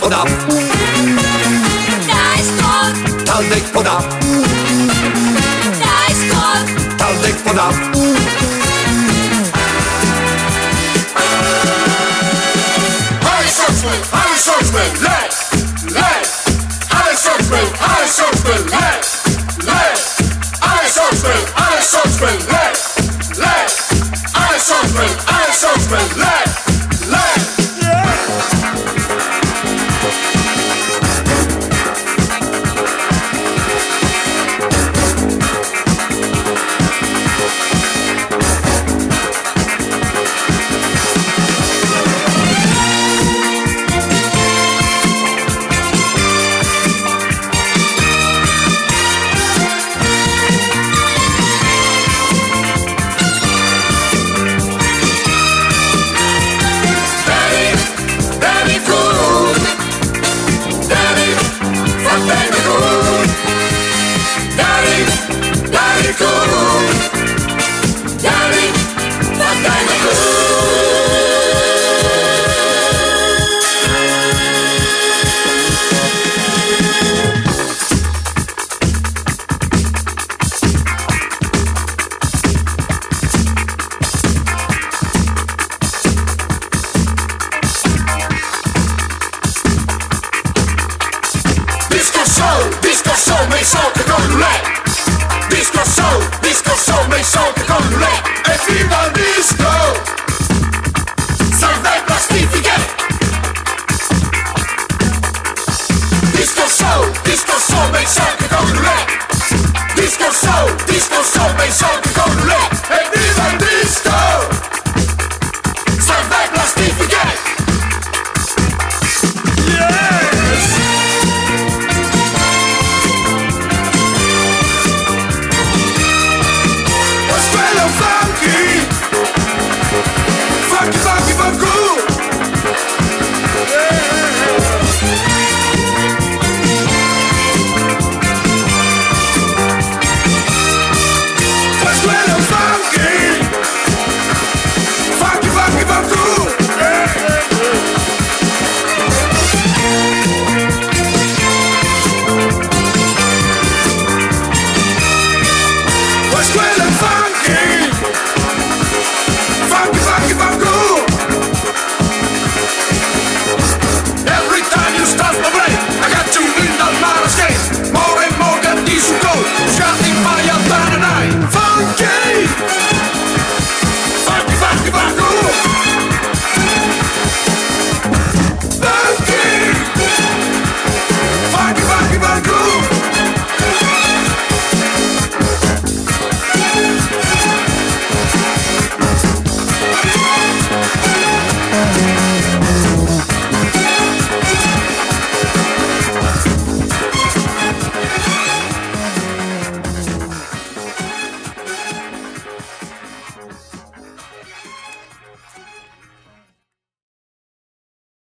podam. Daj skok, Taldek podam. daj skok. Taldek podam. Ale Soczmen, lej, lej. Ale Soczmen, lej, lej. Ale Soczmen, lej, lej. Ale Soczmen, lej, lej. Disco soul, mes sons che con roulette. Disco soul, mes sons che con roulette. E viva il disco! Salve plastifiche. Disco soul, mes sons che con roulette. Disco soul, mes sons